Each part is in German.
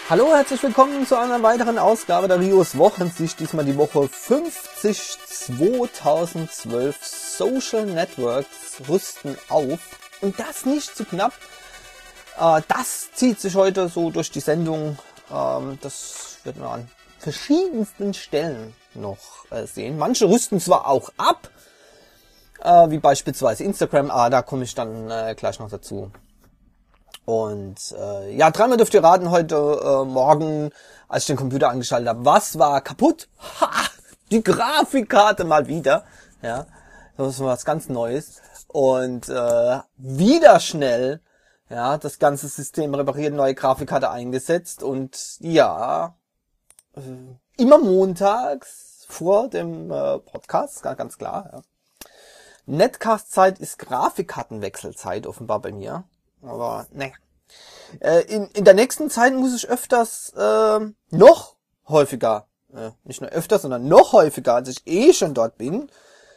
Hallo, herzlich willkommen zu einer weiteren Ausgabe der Rios Wochensicht. Diesmal die Woche 50 2012. Social Networks rüsten auf. Und das nicht zu knapp. Das zieht sich heute so durch die Sendung. Das wird man an verschiedensten Stellen noch sehen. Manche rüsten zwar auch ab, wie beispielsweise Instagram, da komme ich dann gleich noch dazu. Und ja, dreimal dürft ihr raten heute Morgen, als ich den Computer angeschaltet habe, was war kaputt? Ha! Die Grafikkarte mal wieder. Ja, das ist was ganz Neues. Und wieder schnell, ja, das ganze System repariert, neue Grafikkarte eingesetzt. Und ja, immer montags vor dem Podcast, ganz klar. Ja. Netcast-Zeit ist Grafikkartenwechselzeit offenbar bei mir. Aber ne. In der nächsten Zeit muss ich öfters noch häufiger, nicht nur öfter, sondern noch häufiger, als ich schon dort bin,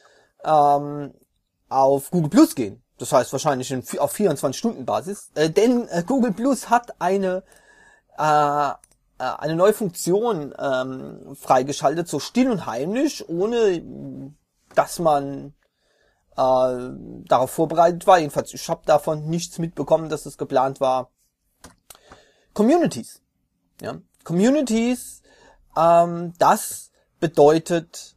auf Google Plus gehen. Das heißt wahrscheinlich auf 24-Stunden-Basis. Denn Google Plus hat eine neue Funktion freigeschaltet, so still und heimlich, ohne dass man darauf vorbereitet war. Jedenfalls, ich habe davon nichts mitbekommen, dass es geplant war. Communities. Ja? Communities, das bedeutet,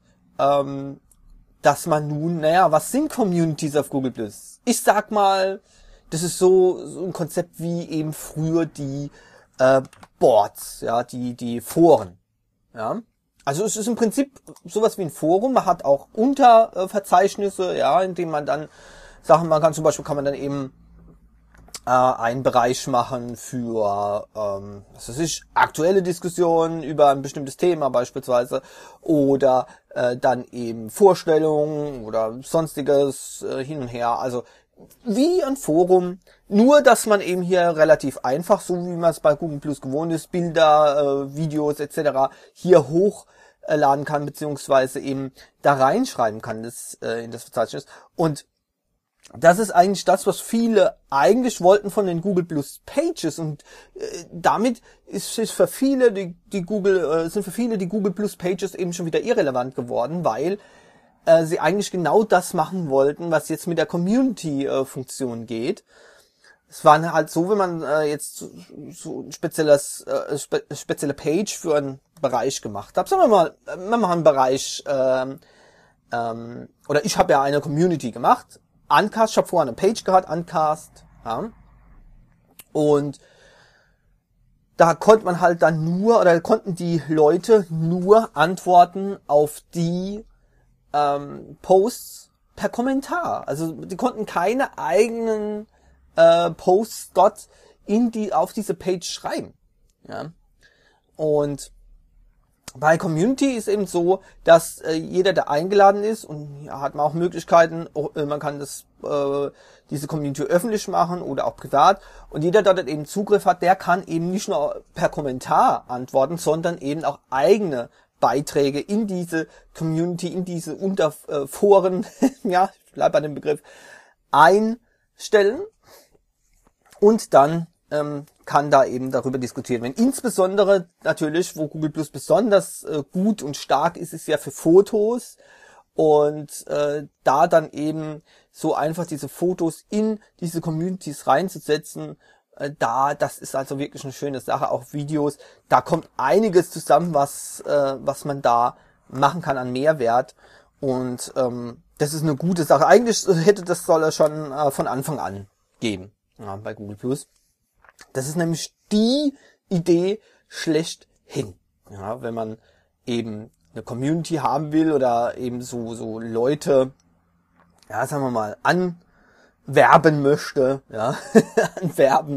dass man nun, was sind Communities auf Google Plus? Ich sag mal, das ist so ein Konzept wie eben früher die Boards, ja, die Foren. Ja? Also es ist im Prinzip sowas wie ein Forum. Man hat auch Unterverzeichnisse, ja, in denen man dann Sachen machen kann. Zum Beispiel kann man dann eben einen Bereich machen für was weiß ich, aktuelle Diskussionen über ein bestimmtes Thema beispielsweise oder dann eben Vorstellungen oder sonstiges hin und her. Also wie ein Forum, nur dass man eben hier relativ einfach, so wie man es bei Google Plus gewohnt ist, Bilder, Videos etc. hier hochladen kann, beziehungsweise eben da reinschreiben kann in das Verzeichnis. Und das ist eigentlich das, was viele eigentlich wollten von den Google Plus Pages, und damit sind für viele die Google Plus Pages eben schon wieder irrelevant geworden, weil sie eigentlich genau das machen wollten, was jetzt mit der Community-Funktion geht. Es war halt so, wenn man jetzt so ein spezielle Page für einen Bereich gemacht hat. Sagen wir mal, wir machen einen Bereich, oder ich habe ja eine Community gemacht. Uncast, ich habe vorher eine Page gehabt, Uncast, ja. Und da konnte man halt dann konnten die Leute nur antworten auf die Posts per Kommentar. Also die konnten keine eigenen Posts dort auf diese Page schreiben. Ja. Und bei Community ist eben so, dass jeder, der eingeladen ist, und ja, hat man auch Möglichkeiten, man kann diese Community öffentlich machen oder auch privat, und jeder, der dort eben Zugriff hat, der kann eben nicht nur per Kommentar antworten, sondern eben auch eigene Beiträge in diese Community, in diese Unterforen, ja, ich bleibe bei dem Begriff, einstellen, und dann kann da eben darüber diskutiert werden. Insbesondere natürlich, wo Google Plus besonders gut und stark ist, ist ja für Fotos, und da dann eben so einfach diese Fotos in diese Communities reinzusetzen, das ist also wirklich eine schöne Sache. Auch Videos, da kommt einiges zusammen, was man da machen kann an Mehrwert, und das ist eine gute Sache. Eigentlich soll er schon von Anfang an geben, ja, bei Google Plus. Das ist nämlich die Idee schlechthin. Ja, wenn man eben eine Community haben will oder eben so Leute, ja, sagen wir mal, anwerben möchte, ja, anwerben,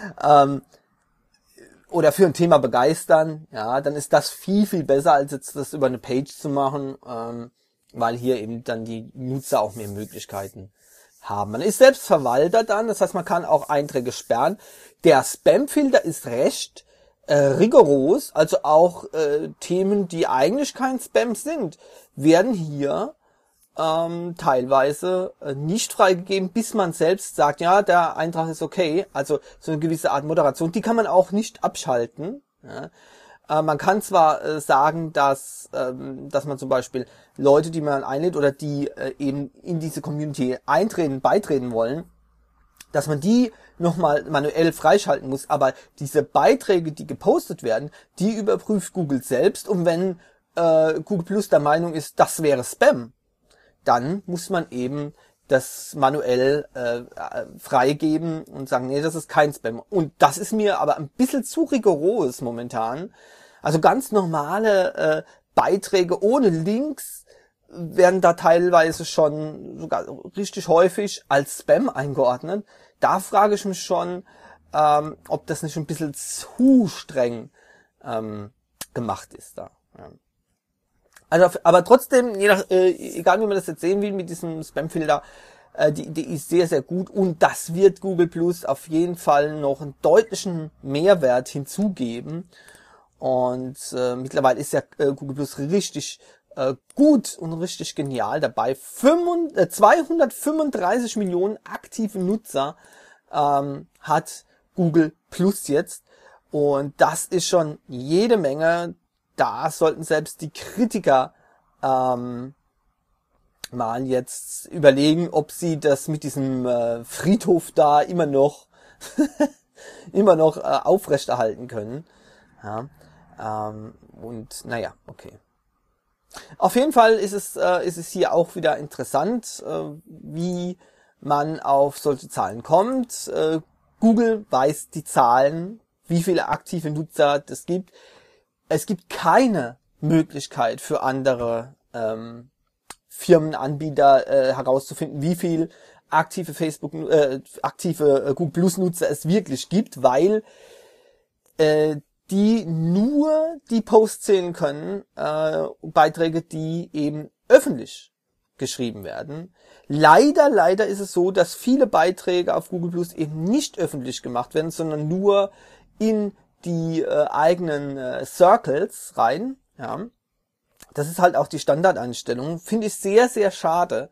oder für ein Thema begeistern, ja, dann ist das viel, viel besser, als jetzt das über eine Page zu machen, weil hier eben dann die Nutzer auch mehr Möglichkeiten haben. Man ist selbst Verwalter dann, das heißt, man kann auch Einträge sperren. Der Spamfilter ist recht rigoros, also auch Themen, die eigentlich kein Spam sind, werden hier teilweise nicht freigegeben, bis man selbst sagt, ja, der Eintrag ist okay. Also so eine gewisse Art Moderation, die kann man auch nicht abschalten. Ja. Man kann zwar sagen, dass man zum Beispiel Leute, die man einlädt oder die eben in diese Community beitreten wollen, dass man die nochmal manuell freischalten muss, aber diese Beiträge, die gepostet werden, die überprüft Google selbst, und wenn Google Plus der Meinung ist, das wäre Spam, dann muss man eben das manuell freigeben und sagen, nee, das ist kein Spam. Und das ist mir aber ein bisschen zu rigoros momentan. Also ganz normale Beiträge ohne Links werden da teilweise schon sogar richtig häufig als Spam eingeordnet. Da frage ich mich schon, ob das nicht ein bisschen zu streng gemacht ist da. Ja. Also, aber trotzdem, egal wie man das jetzt sehen will mit diesem Spam-Filter, die ist sehr, sehr gut, und das wird Google Plus auf jeden Fall noch einen deutlichen Mehrwert hinzugeben. Und mittlerweile ist ja Google Plus richtig gut und richtig genial dabei. 235 Millionen aktive Nutzer hat Google Plus jetzt, und das ist schon jede Menge. Da sollten selbst die Kritiker mal jetzt überlegen, ob sie das mit diesem Friedhof da immer noch aufrechterhalten können. Ja, und naja, okay. Auf jeden Fall ist es hier auch wieder interessant, wie man auf solche Zahlen kommt. Google weiß die Zahlen, wie viele aktive Nutzer das gibt. Es gibt keine Möglichkeit für andere Firmenanbieter herauszufinden, wie viel aktive Google Plus Nutzer es wirklich gibt, weil die nur die Posts sehen können, Beiträge, die eben öffentlich geschrieben werden. Leider ist es so, dass viele Beiträge auf Google Plus eben nicht öffentlich gemacht werden, sondern nur in die eigenen Circles rein. Ja. Das ist halt auch die Standardeinstellung. Finde ich sehr, sehr schade,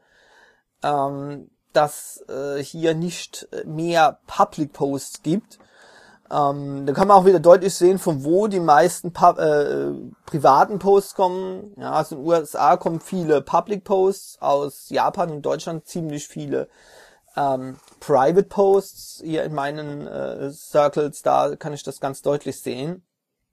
dass hier nicht mehr Public Posts gibt. Da kann man auch wieder deutlich sehen, von wo die meisten privaten Posts kommen. Ja, also in den USA kommen viele Public Posts, aus Japan und Deutschland ziemlich viele Private Posts. Hier in meinen Circles, da kann ich das ganz deutlich sehen.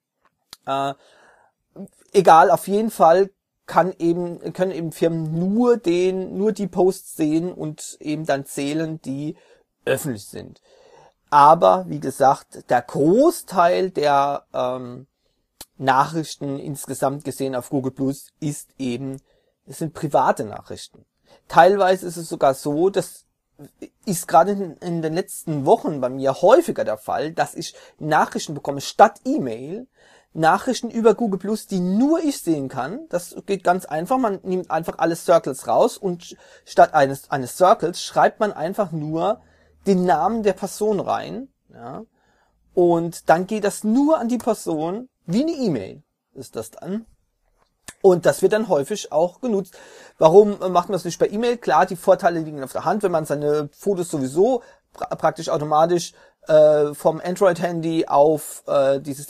Egal, auf jeden Fall können eben Firmen nur die Posts sehen und eben dann zählen, die öffentlich sind. Aber, wie gesagt, der Großteil der Nachrichten insgesamt gesehen auf Google Plus es sind private Nachrichten. Teilweise ist es sogar so, das ist gerade in den letzten Wochen bei mir häufiger der Fall, dass ich Nachrichten bekomme statt E-Mail, Nachrichten über Google Plus, die nur ich sehen kann. Das geht ganz einfach. Man nimmt einfach alle Circles raus und statt eines Circles schreibt man einfach nur den Namen der Person rein. Ja, und dann geht das nur an die Person, wie eine E-Mail ist das dann. Und das wird dann häufig auch genutzt. Warum macht man das nicht per E-Mail? Klar, die Vorteile liegen auf der Hand, wenn man seine Fotos sowieso praktisch automatisch vom Android-Handy auf diesen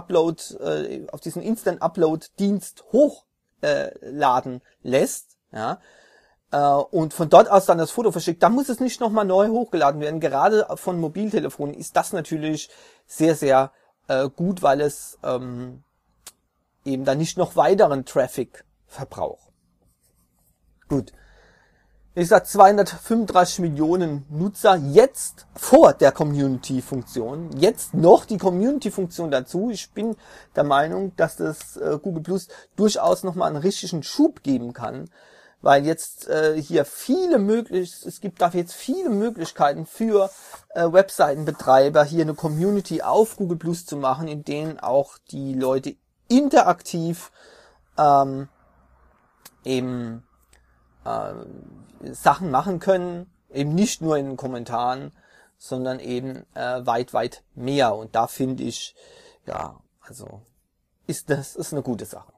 Instant-Upload-Dienst hochladen lässt, ja, und von dort aus dann das Foto verschickt, dann muss es nicht nochmal neu hochgeladen werden. Gerade von Mobiltelefonen ist das natürlich sehr, sehr gut, weil es eben dann nicht noch weiteren Traffic verbraucht. Gut. Wie gesagt, 235 Millionen Nutzer jetzt vor der Community-Funktion. Jetzt noch die Community-Funktion dazu. Ich bin der Meinung, dass das Google Plus durchaus nochmal einen richtigen Schub geben kann, weil jetzt hier es gibt dafür jetzt viele Möglichkeiten für Webseitenbetreiber, hier eine Community auf Google Plus zu machen, in denen auch die Leute interaktiv eben Sachen machen können, eben nicht nur in den Kommentaren, sondern eben weit mehr. Und da finde ich, ja, also ist eine gute Sache.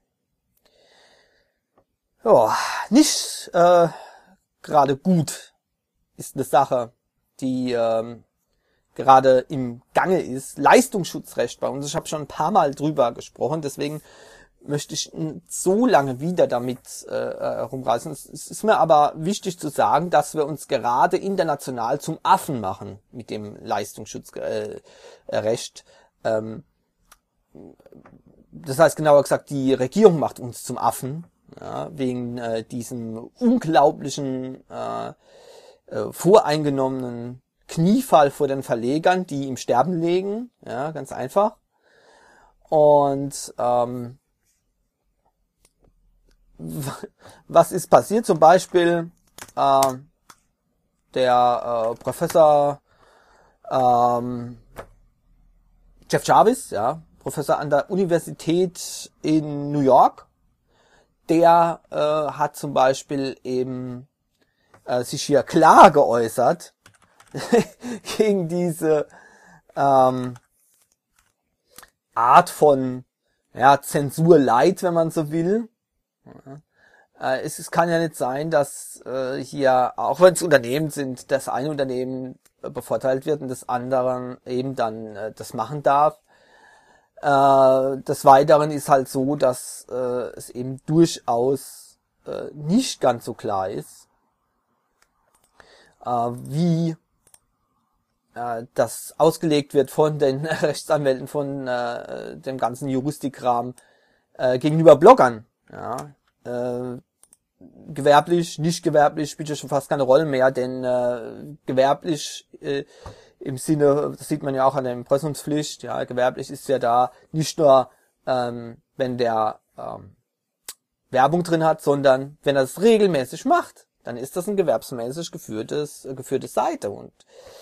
Ja, nicht gerade gut ist eine Sache, die gerade im Gange ist, Leistungsschutzrecht bei uns. Ich habe schon ein paar Mal drüber gesprochen, deswegen möchte ich so lange wieder damit rumreißen. Es ist mir aber wichtig zu sagen, dass wir uns gerade international zum Affen machen mit dem Leistungsschutzrecht. Das heißt, genauer gesagt, die Regierung macht uns zum Affen, ja, wegen diesem unglaublichen voreingenommenen Kniefall vor den Verlegern, die im Sterben liegen, ja, ganz einfach. Und was ist passiert? Zum Beispiel der Professor Jeff Jarvis, ja, Professor an der Universität in New York, der hat zum Beispiel eben sich hier klar geäußert gegen diese Art von Zensur light, wenn man so will. Es kann ja nicht sein, dass hier, auch wenn es Unternehmen sind, das eine Unternehmen bevorteilt wird und das andere eben dann das machen darf. Des Weiteren ist halt so, dass es eben durchaus nicht ganz so klar ist, wie das ausgelegt wird von den Rechtsanwälten, von dem ganzen Juristikram gegenüber Bloggern. Ja, gewerblich, nicht gewerblich spielt ja schon fast keine Rolle mehr, denn gewerblich im Sinne, das sieht man ja auch an der Impressumspflicht, ja, gewerblich ist ja da nicht nur, wenn der Werbung drin hat, sondern wenn er es regelmäßig macht, dann ist das ein gewerbsmäßig geführte Seite. Und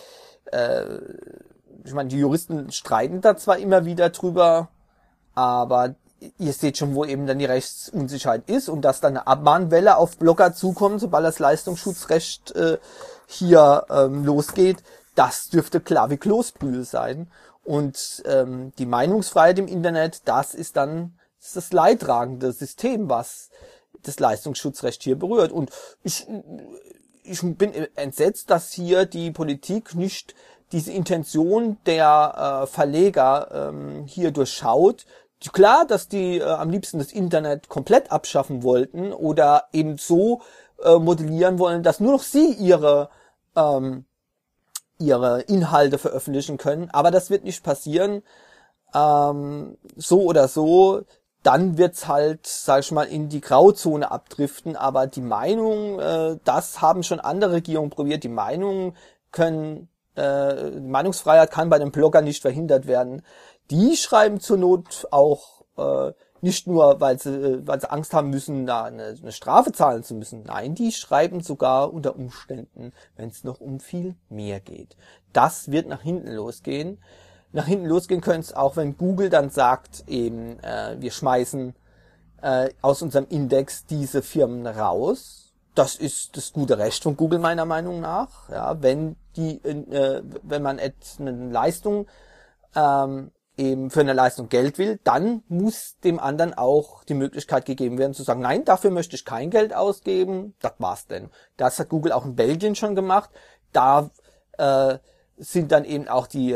ich meine, die Juristen streiten da zwar immer wieder drüber, aber ihr seht schon, wo eben dann die Rechtsunsicherheit ist und dass dann eine Abmahnwelle auf Blogger zukommt, sobald das Leistungsschutzrecht hier losgeht. Das dürfte klar wie Kloßbrühe sein. Und die Meinungsfreiheit im Internet, das ist das leidtragende System, was das Leistungsschutzrecht hier berührt. Und ich bin entsetzt, dass hier die Politik nicht diese Intention der Verleger hier durchschaut. Klar, dass die am liebsten das Internet komplett abschaffen wollten oder eben so modellieren wollen, dass nur noch sie ihre Inhalte veröffentlichen können. Aber das wird nicht passieren. So oder so, dann wird's halt, sag ich mal, in die Grauzone abdriften. Aber die Meinung, das haben schon andere Regierungen probiert. Die Meinungsfreiheit kann bei den Bloggern nicht verhindert werden. Die schreiben zur Not auch nicht nur, weil sie Angst haben müssen, da eine Strafe zahlen zu müssen. Nein, die schreiben sogar unter Umständen, wenn es noch um viel mehr geht. Das wird nach hinten losgehen. Nach hinten losgehen könnte es auch, wenn Google dann sagt, eben wir schmeißen aus unserem Index diese Firmen raus. Das ist das gute Recht von Google meiner Meinung nach. Ja, wenn man eine Leistung eben für eine Leistung Geld will, dann muss dem anderen auch die Möglichkeit gegeben werden zu sagen, nein, dafür möchte ich kein Geld ausgeben, das war's denn. Das hat Google auch in Belgien schon gemacht. Da sind dann eben auch die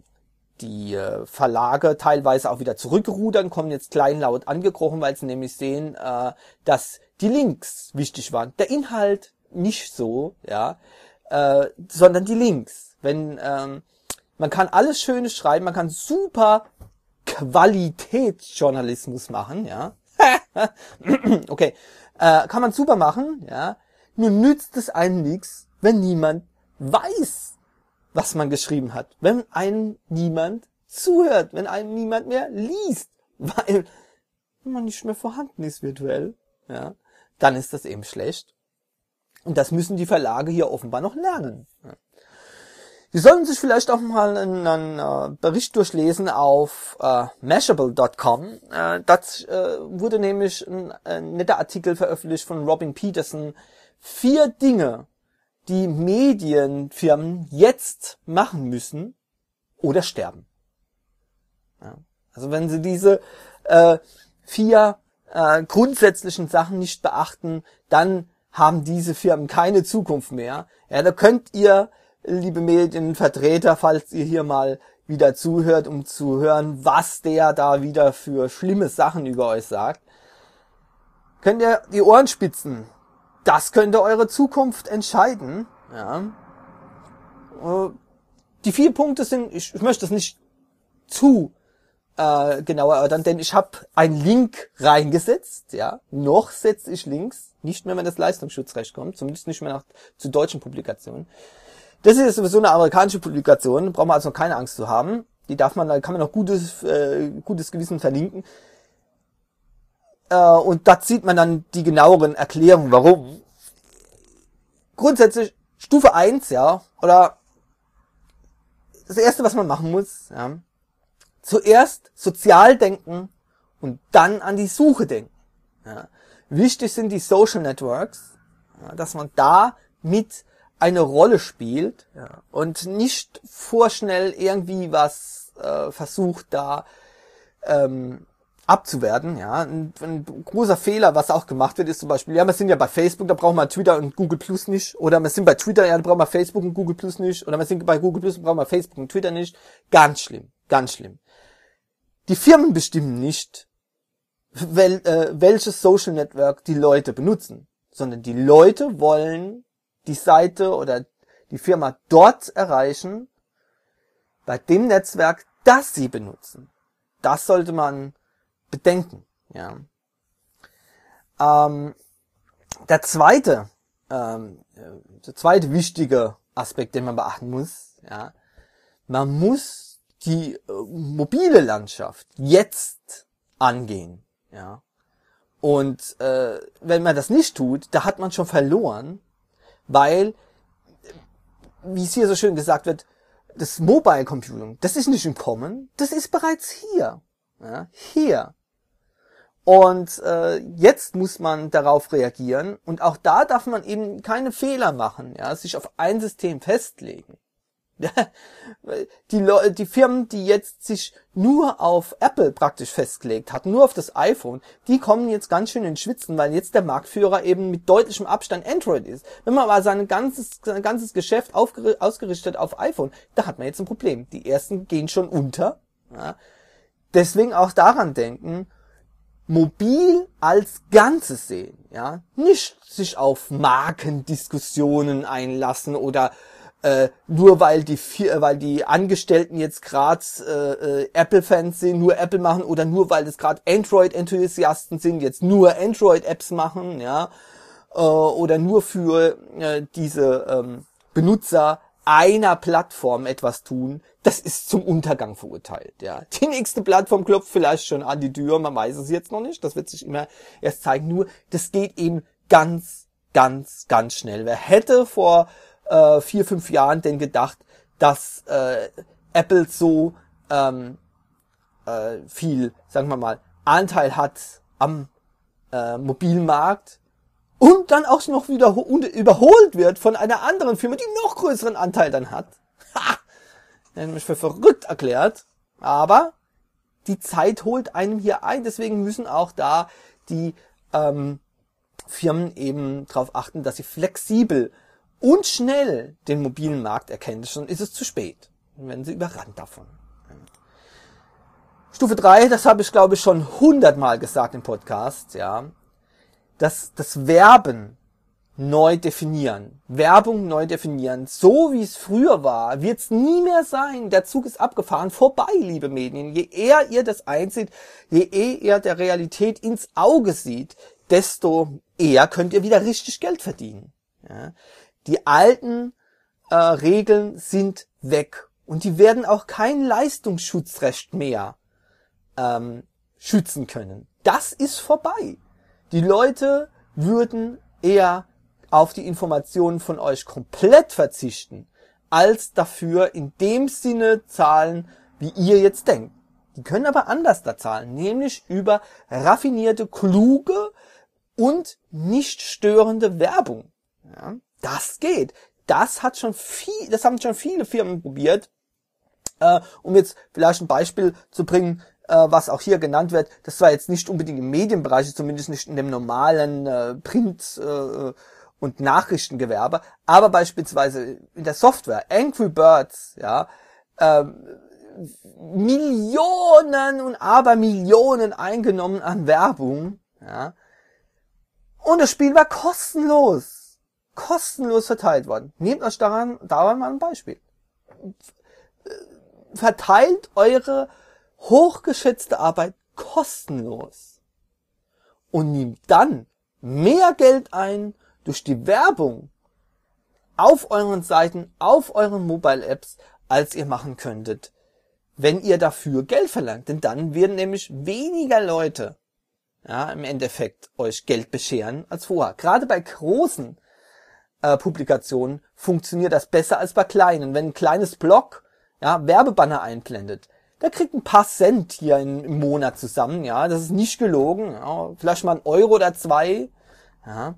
Verlage teilweise auch wieder zurückgerudert, kommen jetzt kleinlaut angekrochen, weil sie nämlich sehen, dass die Links wichtig waren. Der Inhalt nicht so, ja, sondern die Links. Wenn man kann alles Schönes schreiben, man kann super Qualitätsjournalismus machen, ja. Okay, kann man super machen, ja. Nur nützt es einem nichts, wenn niemand weiß, was man geschrieben hat. Wenn einem niemand zuhört, wenn einem niemand mehr liest, weil man nicht mehr vorhanden ist virtuell, ja, dann ist das eben schlecht. Und das müssen die Verlage hier offenbar noch lernen. Ja. Sie sollten sich vielleicht auch mal einen Bericht durchlesen auf Mashable.com. Das wurde nämlich ein netter Artikel veröffentlicht von Robin Peterson. 4 Dinge, die Medienfirmen jetzt machen müssen oder sterben. Ja. Also wenn sie diese 4 grundsätzlichen Sachen nicht beachten, dann haben diese Firmen keine Zukunft mehr. Ja, da könnt ihr liebe Medienvertreter, falls ihr hier mal wieder zuhört, um zu hören, was der da wieder für schlimme Sachen über euch sagt, könnt ihr die Ohren spitzen. Das könnte eure Zukunft entscheiden. Ja. Die 4 Punkte sind, ich möchte das nicht zu genauer erörtern, denn ich habe einen Link reingesetzt. Ja, noch setze ich Links, nicht mehr, wenn das Leistungsschutzrecht kommt, zumindest nicht mehr zu deutschen Publikationen. Das ist sowieso eine amerikanische Publikation, da braucht man also noch keine Angst zu haben. Da kann man noch gutes Gewissen verlinken. Und da sieht man dann die genaueren Erklärungen, warum. Grundsätzlich Stufe 1, ja, oder das Erste, was man machen muss, ja, zuerst sozial denken und dann an die Suche denken. Ja. Wichtig sind die Social Networks, ja, dass man da mit eine Rolle spielt, ja, und nicht vorschnell irgendwie was versucht da abzuwerten. Ja. Ein großer Fehler, was auch gemacht wird, ist zum Beispiel, ja, wir sind ja bei Facebook, da brauchen wir Twitter und Google Plus nicht. Oder wir sind bei Twitter, ja, da brauchen wir Facebook und Google Plus nicht. Oder wir sind bei Google Plus, da brauchen wir Facebook und Twitter nicht. Ganz schlimm, ganz schlimm. Die Firmen bestimmen nicht, welches Social Network die Leute benutzen, sondern die Leute wollen die Seite oder die Firma dort erreichen, bei dem Netzwerk, das sie benutzen. Das sollte man bedenken. Ja. Der zweite wichtige Aspekt, den man beachten muss, ja, man muss die mobile Landschaft jetzt angehen. Ja. Und wenn man das nicht tut, da hat man schon verloren, weil, wie es hier so schön gesagt wird, das Mobile Computing, das ist nicht im Kommen, das ist bereits hier. Ja, hier. Und jetzt muss man darauf reagieren und auch da darf man eben keine Fehler machen, ja, sich auf ein System festlegen. Die Firmen, die jetzt sich nur auf Apple praktisch festgelegt hatten, nur auf das iPhone, die kommen jetzt ganz schön ins Schwitzen, weil jetzt der Marktführer eben mit deutlichem Abstand Android ist. Wenn man aber sein ganzes Geschäft ausgerichtet auf iPhone, da hat man jetzt ein Problem. Die ersten gehen schon unter. Ja. Deswegen auch daran denken, mobil als Ganzes sehen, ja, nicht sich auf Markendiskussionen einlassen oder nur weil die Angestellten jetzt gerade Apple-Fans sind, nur Apple machen oder nur weil es gerade Android-Enthusiasten sind, jetzt nur Android-Apps machen, ja, oder nur für diese Benutzer einer Plattform etwas tun, das ist zum Untergang verurteilt, ja. Die nächste Plattform klopft vielleicht schon an die Tür, man weiß es jetzt noch nicht, das wird sich immer erst zeigen, nur das geht eben ganz, ganz, ganz schnell. Wer hätte vor 4-5 Jahren denn gedacht, dass Apple so viel, sagen wir mal, Anteil hat am Mobilmarkt und dann auch noch wieder überholt wird von einer anderen Firma, die noch größeren Anteil dann hat. Ha! Der hat mich für verrückt erklärt. Aber die Zeit holt einem hier ein, deswegen müssen auch da die Firmen eben darauf achten, dass sie flexibel und schnell den mobilen Markt erkennen, schon ist es zu spät. Dann werden sie überrannt davon. Stufe 3, das habe ich glaube ich schon 100-mal gesagt im Podcast, ja. Das Verben neu definieren. Werbung neu definieren. So wie es früher war, wird es nie mehr sein. Der Zug ist abgefahren. Vorbei, liebe Medien. Je eher ihr das einsieht, je eher ihr der Realität ins Auge sieht, desto eher könnt ihr wieder richtig Geld verdienen. Ja. Die alten Regeln sind weg. Und die werden auch kein Leistungsschutzrecht mehr schützen können. Das ist vorbei. Die Leute würden eher auf die Informationen von euch komplett verzichten, als dafür in dem Sinne zahlen, wie ihr jetzt denkt. Die können aber anders da zahlen, nämlich über raffinierte, kluge und nicht störende Werbung. Ja, das geht. Das haben schon viele Firmen probiert. Um jetzt vielleicht ein Beispiel zu bringen, was auch hier genannt wird, das war jetzt nicht unbedingt im Medienbereich, zumindest nicht in dem normalen Print- und Nachrichtengewerbe, aber beispielsweise in der Software, Angry Birds, ja, Millionen und Abermillionen eingenommen an Werbung, ja, und das Spiel war kostenlos verteilt worden. Nehmt euch daran mal ein Beispiel. Verteilt eure hochgeschätzte Arbeit kostenlos und nehmt dann mehr Geld ein durch die Werbung auf euren Seiten, auf euren Mobile-Apps, als ihr machen könntet, wenn ihr dafür Geld verlangt. Denn dann werden nämlich weniger Leute, ja, im Endeffekt euch Geld bescheren als vorher. Gerade bei großen Publikationen funktioniert das besser als bei kleinen. Wenn ein kleines Blog, ja, Werbebanner einblendet, der kriegt ein paar Cent hier im Monat zusammen, ja, das ist nicht gelogen, ja, vielleicht mal 1 Euro oder 2, ja,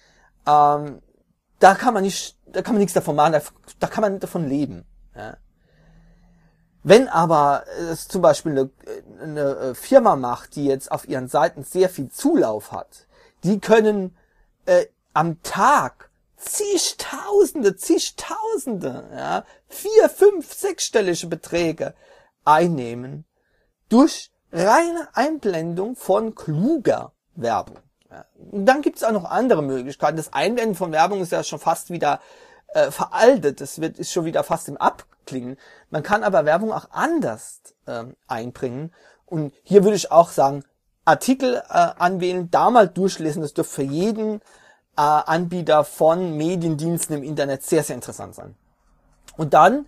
da kann man nichts davon machen, da kann man davon leben, ja. Wenn aber es zum Beispiel eine Firma macht, die jetzt auf ihren Seiten sehr viel Zulauf hat, die können am Tag zigtausende, ja, 4, 5, 6-stellige Beträge einnehmen durch reine Einblendung von kluger Werbung. Ja. Und dann gibt es auch noch andere Möglichkeiten. Das Einblenden von Werbung ist ja schon fast wieder veraltet. Ist schon wieder fast im Abklingen. Man kann aber Werbung auch anders einbringen. Und hier würde ich auch sagen, Artikel anwählen, da mal durchlesen. Das dürfte für jeden Anbieter von Mediendiensten im Internet sehr, sehr interessant sein. Und dann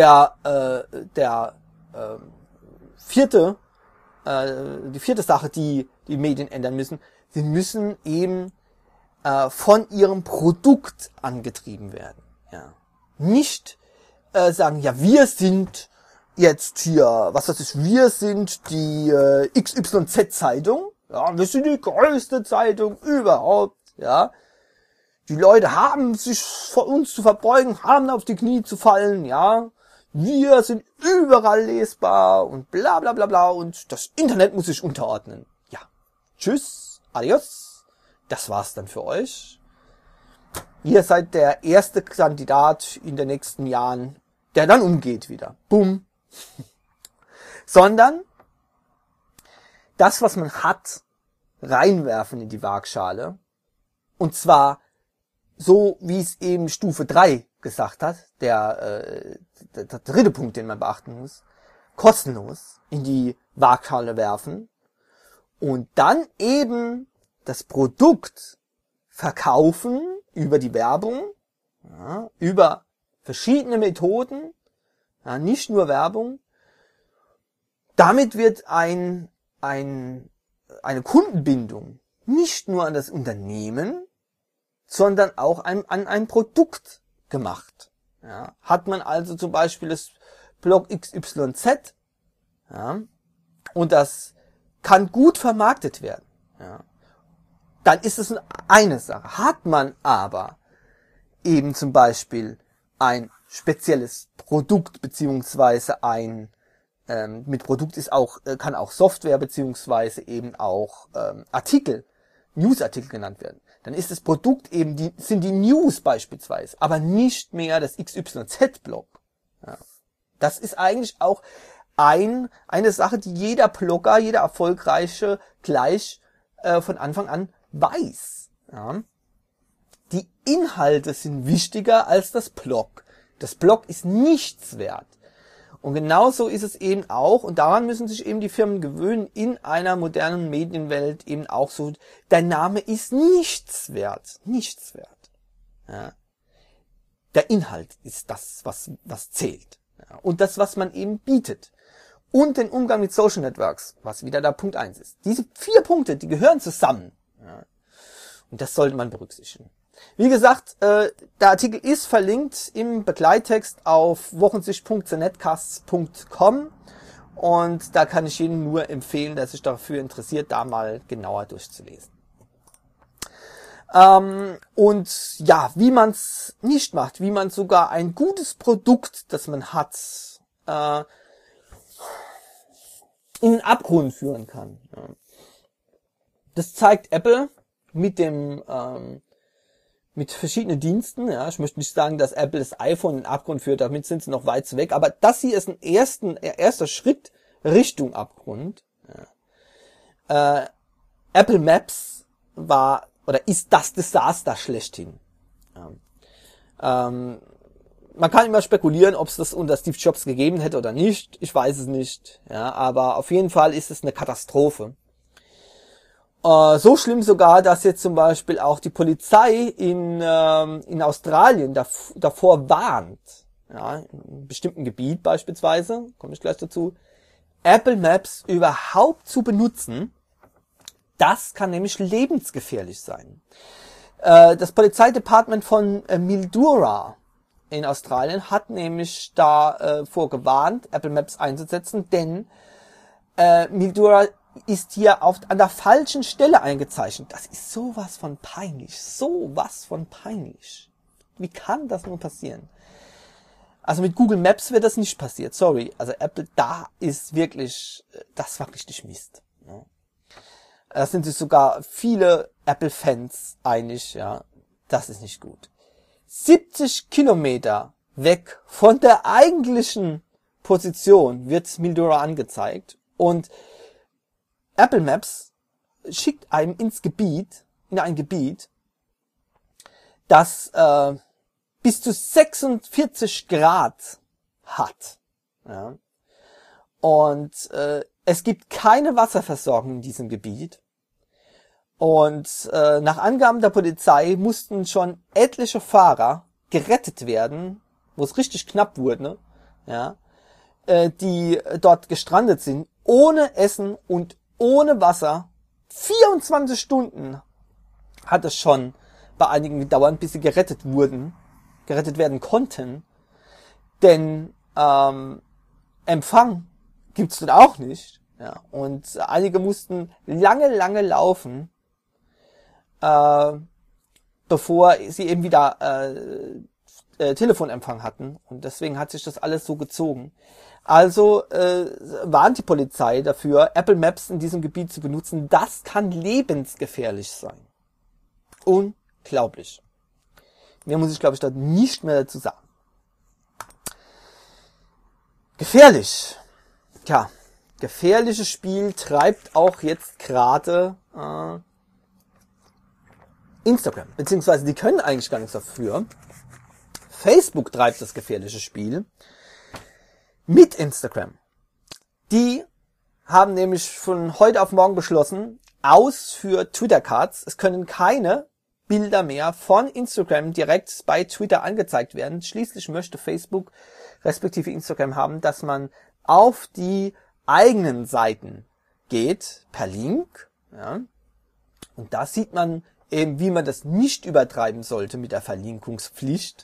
die vierte Sache, die Medien ändern müssen, sie müssen eben von ihrem Produkt angetrieben werden. Ja. Nicht sagen, ja, wir sind jetzt hier, was das ist, wir sind die XYZ-Zeitung, ja, wir sind die größte Zeitung überhaupt, ja. Die Leute haben sich vor uns zu verbeugen, haben auf die Knie zu fallen, ja. Wir sind überall lesbar und bla bla bla bla und das Internet muss sich unterordnen. Ja. Tschüss, adios. Das war's dann für euch. Ihr seid der erste Kandidat in den nächsten Jahren, der dann umgeht wieder. Bumm. Sondern das, was man hat, reinwerfen in die Waagschale. Und zwar so, wie es eben Stufe 3 gesagt hat, der dritte Punkt, den man beachten muss, kostenlos in die Waagschale werfen und dann eben das Produkt verkaufen über die Werbung, ja, über verschiedene Methoden, ja, nicht nur Werbung. Damit wird eine Kundenbindung nicht nur an das Unternehmen, sondern auch an ein Produkt gemacht. Ja, hat man also zum Beispiel das Blog XYZ, ja, und das kann gut vermarktet werden, ja, dann ist es eine Sache. Hat man aber eben zum Beispiel ein spezielles Produkt beziehungsweise mit Produkt ist auch kann auch Software beziehungsweise eben auch Artikel, Newsartikel genannt werden. Dann ist das Produkt eben sind die News beispielsweise, aber nicht mehr das XYZ-Blog. Ja. Das ist eigentlich auch eine Sache, die jeder Blogger, jeder Erfolgreiche gleich von Anfang an weiß. Ja. Die Inhalte sind wichtiger als das Blog. Das Blog ist nichts wert. Und genauso ist es eben auch, und daran müssen sich eben die Firmen gewöhnen, in einer modernen Medienwelt eben auch so, der Name ist nichts wert. Nichts wert. Ja. Der Inhalt ist das, was zählt. Ja. Und das, was man eben bietet. Und den Umgang mit Social Networks, was wieder der Punkt 1 ist. Diese 4 Punkte, die gehören zusammen. Ja. Und das sollte man berücksichtigen. Wie gesagt, der Artikel ist verlinkt im Begleittext auf wochensicht.thenetcasts.com und da kann ich Ihnen nur empfehlen, der sich dafür interessiert, da mal genauer durchzulesen. Und ja, wie man es nicht macht, wie man sogar ein gutes Produkt, das man hat, in den Abgrund führen kann. Das zeigt Apple mit dem mit verschiedenen Diensten. Ja, ich möchte nicht sagen, dass Apple das iPhone in den Abgrund führt, damit sind sie noch weit weg, aber das hier ist ein erster Schritt Richtung Abgrund. Ja. Apple Maps war oder ist das Desaster schlechthin. Ja. Man kann immer spekulieren, ob es das unter Steve Jobs gegeben hätte oder nicht. Ich weiß es nicht. Ja, aber auf jeden Fall ist es eine Katastrophe. So schlimm sogar, dass jetzt zum Beispiel auch die Polizei in Australien davor warnt, ja, in einem bestimmten Gebiet beispielsweise, komme ich gleich dazu, Apple Maps überhaupt zu benutzen. Das kann nämlich lebensgefährlich sein. Das Polizeidepartement von Mildura in Australien hat nämlich davor gewarnt, Apple Maps einzusetzen, denn Mildura ist hier an der falschen Stelle eingezeichnet. Das ist sowas von peinlich. Sowas von peinlich. Wie kann das nur passieren? Also mit Google Maps wäre das nicht passiert. Sorry. Also Apple, das war richtig Mist. Ja. Da sind sich sogar viele Apple-Fans einig. Ja, das ist nicht gut. 70 Kilometer weg von der eigentlichen Position wird Mildura angezeigt und Apple Maps schickt einem in ein Gebiet, das bis zu 46 Grad hat. Ja. Und es gibt keine Wasserversorgung in diesem Gebiet. Und nach Angaben der Polizei mussten schon etliche Fahrer gerettet werden, wo es richtig knapp wurde, ja, die dort gestrandet sind, ohne Essen und ohne Wasser. 24 Stunden hat es schon bei einigen gedauert, bis sie gerettet werden konnten. Denn Empfang gibt's dort auch nicht. Ja, und einige mussten lange laufen, bevor sie eben wieder Telefonempfang hatten. Und deswegen hat sich das alles so gezogen. Also warnt die Polizei dafür, Apple Maps in diesem Gebiet zu benutzen. Das kann lebensgefährlich sein. Unglaublich. Mehr muss ich, glaube ich, da nicht mehr dazu sagen. Gefährlich. Tja, gefährliches Spiel treibt auch jetzt gerade Instagram. Beziehungsweise die können eigentlich gar nichts dafür. Facebook treibt das gefährliche Spiel mit Instagram. Die haben nämlich von heute auf morgen beschlossen, aus für Twitter-Cards. Es können keine Bilder mehr von Instagram direkt bei Twitter angezeigt werden. Schließlich möchte Facebook respektive Instagram haben, dass man auf die eigenen Seiten geht, per Link. Ja. Und da sieht man eben, wie man das nicht übertreiben sollte mit der Verlinkungspflicht.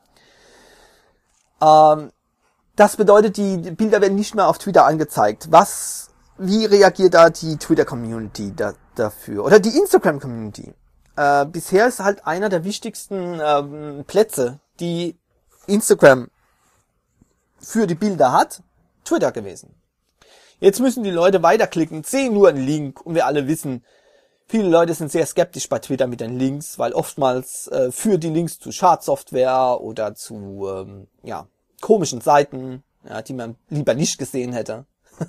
Das bedeutet, die Bilder werden nicht mehr auf Twitter angezeigt. Wie reagiert da die Twitter-Community dafür? Oder die Instagram-Community? Bisher ist halt einer der wichtigsten Plätze, die Instagram für die Bilder hat, Twitter gewesen. Jetzt müssen die Leute weiterklicken, sehen nur einen Link und wir alle wissen, viele Leute sind sehr skeptisch bei Twitter mit den Links, weil oftmals führt die Links zu Schadsoftware oder zu komischen Seiten, ja, die man lieber nicht gesehen hätte.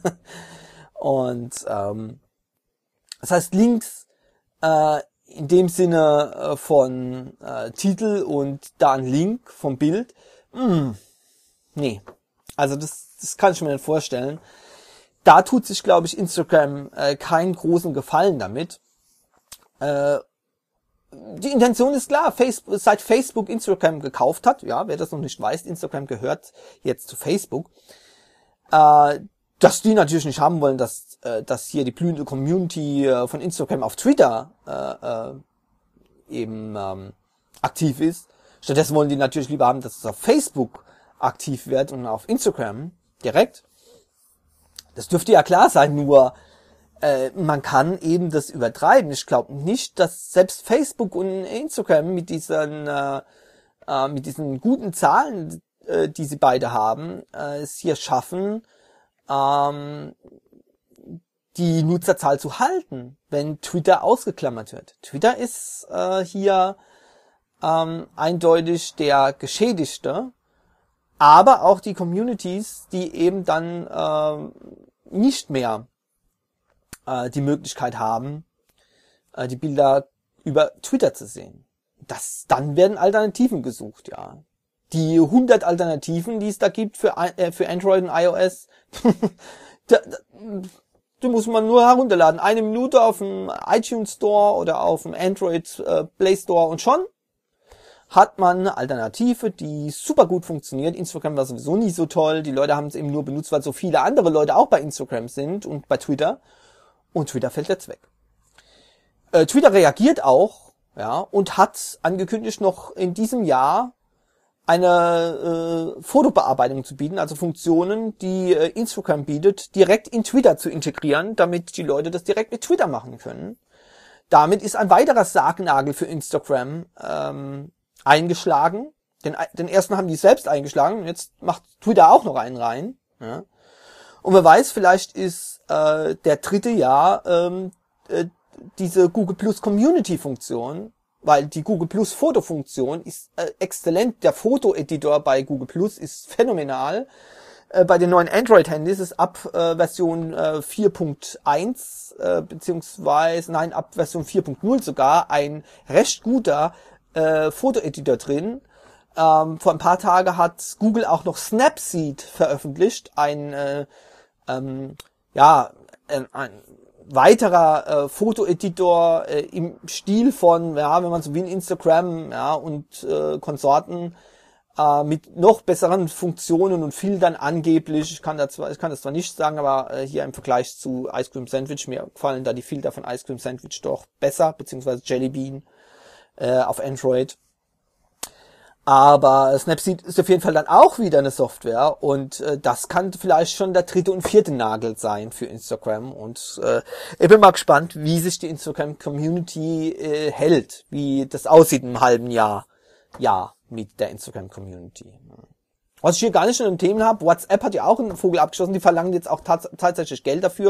Und das heißt Links in dem Sinne von Titel und da ein Link vom Bild, nee. Also das kann ich mir nicht vorstellen. Da tut sich, glaube ich, Instagram keinen großen Gefallen damit. Die Intention ist klar, seit Facebook Instagram gekauft hat, ja, wer das noch nicht weiß, Instagram gehört jetzt zu Facebook, dass die natürlich nicht haben wollen, dass hier die blühende Community von Instagram auf Twitter aktiv ist. Stattdessen wollen die natürlich lieber haben, dass es auf Facebook aktiv wird und auf Instagram direkt. Das dürfte ja klar sein, nur man kann eben das übertreiben. Ich glaube nicht, dass selbst Facebook und Instagram mit diesen guten Zahlen, die sie beide haben, es hier schaffen, die Nutzerzahl zu halten, wenn Twitter ausgeklammert wird. Twitter ist hier eindeutig der Geschädigte, aber auch die Communities, die eben dann nicht mehr die Möglichkeit haben, die Bilder über Twitter zu sehen. Dann werden Alternativen gesucht, ja. Die 100 Alternativen, die es da gibt für Android und iOS, die muss man nur herunterladen. 1 Minute auf dem iTunes Store oder auf dem Android Play Store und schon hat man eine Alternative, die super gut funktioniert. Instagram war sowieso nie so toll. Die Leute haben es eben nur benutzt, weil so viele andere Leute auch bei Instagram sind und bei Twitter. Und Twitter fällt jetzt weg. Twitter reagiert auch, ja, und hat angekündigt, noch in diesem Jahr eine Fotobearbeitung zu bieten, also Funktionen, die Instagram bietet, direkt in Twitter zu integrieren, damit die Leute das direkt mit Twitter machen können. Damit ist ein weiterer Sargnagel für Instagram eingeschlagen. Den ersten haben die selbst eingeschlagen, jetzt macht Twitter auch noch einen rein. Ja. Und wer weiß, vielleicht ist der dritte Jahr diese Google Plus Community Funktion, weil die Google Plus Fotofunktion ist exzellent. Der Fotoeditor bei Google Plus ist phänomenal. Bei den neuen Android-Handys ist ab Version 4.1 beziehungsweise ab Version 4.0 sogar ein recht guter Fotoeditor drin. Vor ein paar Tagen hat Google auch noch Snapseed veröffentlicht, ein weiterer Fotoeditor im Stil von, ja, wenn man so will, Instagram, ja, und Konsorten, mit noch besseren Funktionen und Filtern angeblich. Ich kann das zwar nicht sagen, aber hier im Vergleich zu Ice Cream Sandwich, mir gefallen da die Filter von Ice Cream Sandwich doch besser, beziehungsweise Jelly Bean auf Android. Aber Snapseed ist auf jeden Fall dann auch wieder eine Software und das kann vielleicht schon der dritte und vierte Nagel sein für Instagram. Und ich bin mal gespannt, wie sich die Instagram-Community hält, wie das aussieht in einem halben Jahr mit der Instagram-Community. Was ich hier gar nicht in den Themen habe, WhatsApp hat ja auch einen Vogel abgeschossen, die verlangen jetzt auch tatsächlich Geld dafür,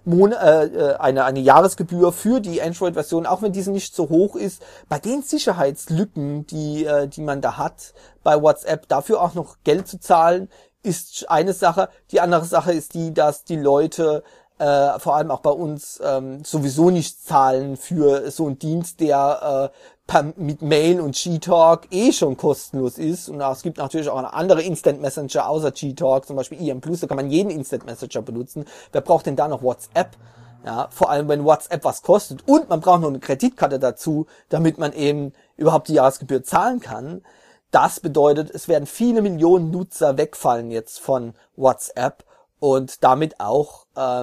eine Jahresgebühr für die Android-Version, auch wenn diese nicht so hoch ist. Bei den Sicherheitslücken, die man da hat, bei WhatsApp dafür auch noch Geld zu zahlen, ist eine Sache. Die andere Sache ist die, dass die Leute vor allem auch bei uns sowieso nicht zahlen für so einen Dienst, der mit Mail und Gtalk schon kostenlos ist. Und es gibt natürlich auch andere Instant Messenger außer Gtalk, zum Beispiel IM Plus, da kann man jeden Instant Messenger benutzen. Wer braucht denn da noch WhatsApp? Ja, vor allem wenn WhatsApp was kostet und man braucht noch eine Kreditkarte dazu, damit man eben überhaupt die Jahresgebühr zahlen kann. Das bedeutet, es werden viele Millionen Nutzer wegfallen jetzt von WhatsApp und damit auch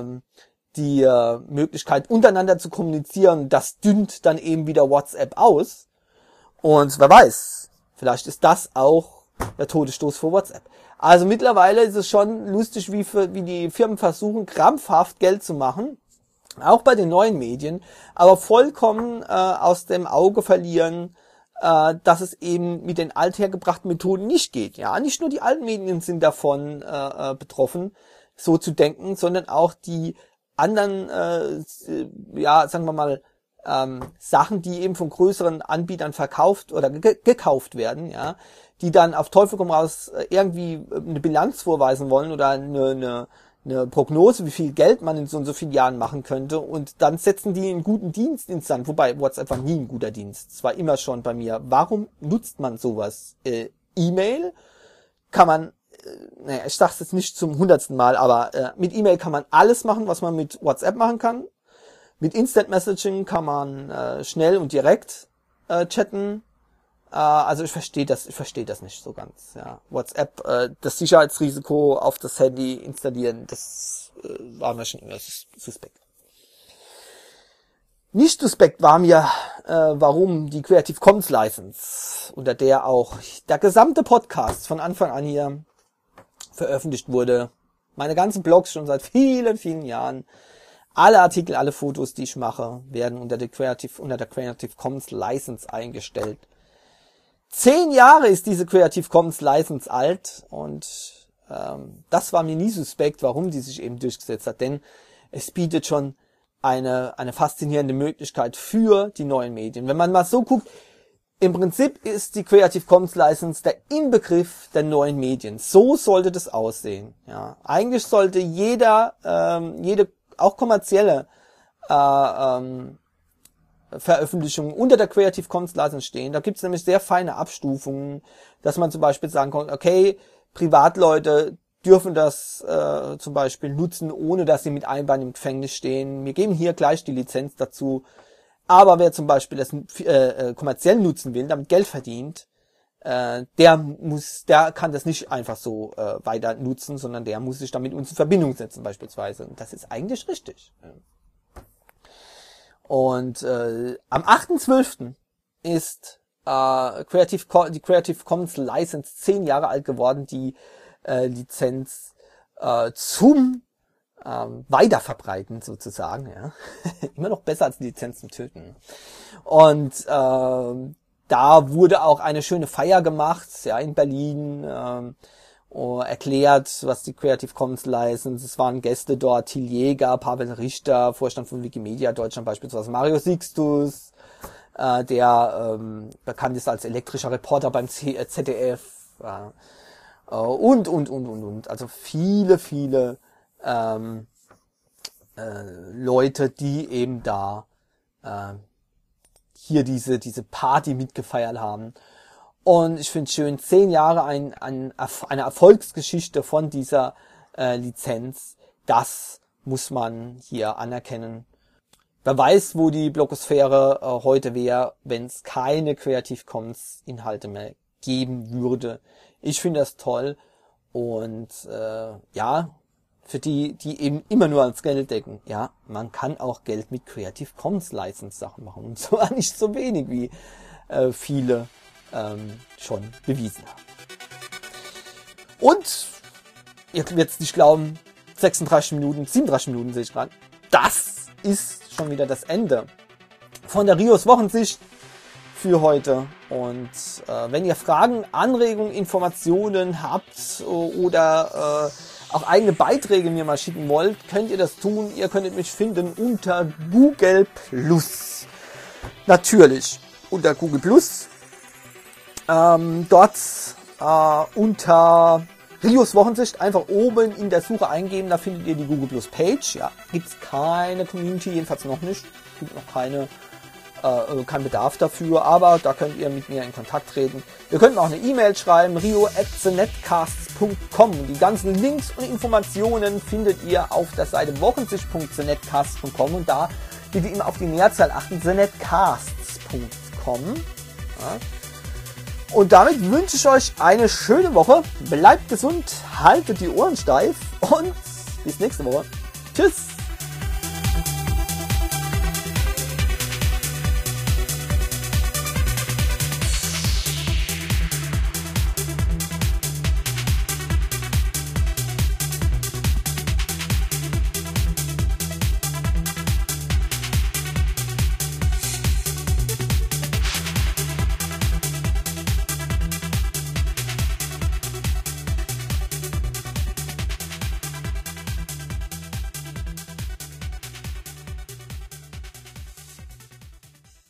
die Möglichkeit untereinander zu kommunizieren, das dünnt dann eben wieder WhatsApp aus. Und wer weiß, vielleicht ist das auch der Todesstoß für WhatsApp. Also mittlerweile ist es schon lustig, wie die Firmen versuchen, krampfhaft Geld zu machen, auch bei den neuen Medien, aber vollkommen aus dem Auge verlieren, dass es eben mit den althergebrachten Methoden nicht geht. Ja, nicht nur die alten Medien sind davon betroffen, so zu denken, sondern auch die anderen, sagen wir mal, Sachen, die eben von größeren Anbietern verkauft oder gekauft werden, ja, die dann auf Teufel komm raus irgendwie eine Bilanz vorweisen wollen oder eine Prognose, wie viel Geld man in so und so vielen Jahren machen könnte, und dann setzen die einen guten Dienst ins Sand, wobei WhatsApp war nie ein guter Dienst. Es war immer schon bei mir. Warum nutzt man sowas? E-Mail kann man, ich sag's jetzt nicht zum 100. Mal, aber mit E-Mail kann man alles machen, was man mit WhatsApp machen kann. Mit Instant Messaging kann man schnell und direkt chatten. Also ich verstehe das nicht so ganz. Ja. WhatsApp, das Sicherheitsrisiko auf das Handy installieren, das war mir schon immer suspekt. Nicht suspekt war mir, warum die Creative Commons License, unter der auch der gesamte Podcast von Anfang an hier veröffentlicht wurde. Meine ganzen Blogs schon seit vielen, vielen Jahren. Alle Artikel, alle Fotos, die ich mache, werden unter der Creative Commons License eingestellt. 10 Jahre ist diese Creative Commons License alt und das war mir nie suspekt, warum die sich eben durchgesetzt hat, denn es bietet schon eine faszinierende Möglichkeit für die neuen Medien. Wenn man mal so guckt, im Prinzip ist die Creative Commons License der Inbegriff der neuen Medien. So sollte das aussehen. Ja, eigentlich sollte jede auch kommerzielle Veröffentlichung unter der Creative Commons License stehen. Da gibt es nämlich sehr feine Abstufungen, dass man zum Beispiel sagen kann, okay, Privatleute dürfen das zum Beispiel nutzen, ohne dass sie mit einem Bein im Gefängnis stehen. Wir geben hier gleich die Lizenz dazu. Aber wer zum Beispiel das kommerziell nutzen will, damit Geld verdient, der kann das nicht einfach so weiter nutzen, sondern der muss sich damit uns in Verbindung setzen beispielsweise. Und das ist eigentlich richtig. Und am 8.12. ist die Creative Commons License 10 Jahre alt geworden, die Lizenz zum weiterverbreiten sozusagen, ja. Immer noch besser als die Lizenzen töten. Und da wurde auch eine schöne Feier gemacht, ja, in Berlin, erklärt, was die Creative Commons License, es waren Gäste dort, Till Jäger, Pavel Richter, Vorstand von Wikimedia Deutschland beispielsweise, Mario Sixtus, der bekannt ist als elektrischer Reporter beim ZDF, und. Also viele Leute, die eben da hier diese Party mitgefeiert haben. Und ich finde es schön, 10 Jahre eine Erfolgsgeschichte von dieser Lizenz, das muss man hier anerkennen. Wer weiß, wo die Blogosphäre heute wäre, wenn es keine Creative Commons Inhalte mehr geben würde. Ich finde das toll und ja, für die eben immer nur ans Geld denken, ja, man kann auch Geld mit Creative Commons License Sachen machen und zwar nicht so wenig wie viele schon bewiesen haben. Und ihr werdet es nicht glauben, 37 Minuten sehe ich gerade. Das ist schon wieder das Ende von der Rios Wochensicht für heute. Und wenn ihr Fragen, Anregungen, Informationen habt oder auch eigene Beiträge mir mal schicken wollt, könnt ihr das tun. Ihr könntet mich finden unter Google+. Natürlich unter Google+. Dort unter Rios Wochensicht einfach oben in der Suche eingeben, da findet ihr die Google Plus Page. Ja, gibt's keine Community, jedenfalls noch nicht. Gibt noch kein Bedarf dafür, aber da könnt ihr mit mir in Kontakt treten. Ihr könnt mir auch eine E-Mail schreiben, rio@thenetcasts.com. Die ganzen Links und Informationen findet ihr auf der Seite wochensicht.thenetcasts.com und da bitte immer auf die Mehrzahl achten, thenetcasts.com. Ja. Und damit wünsche ich euch eine schöne Woche. Bleibt gesund, haltet die Ohren steif und bis nächste Woche. Tschüss!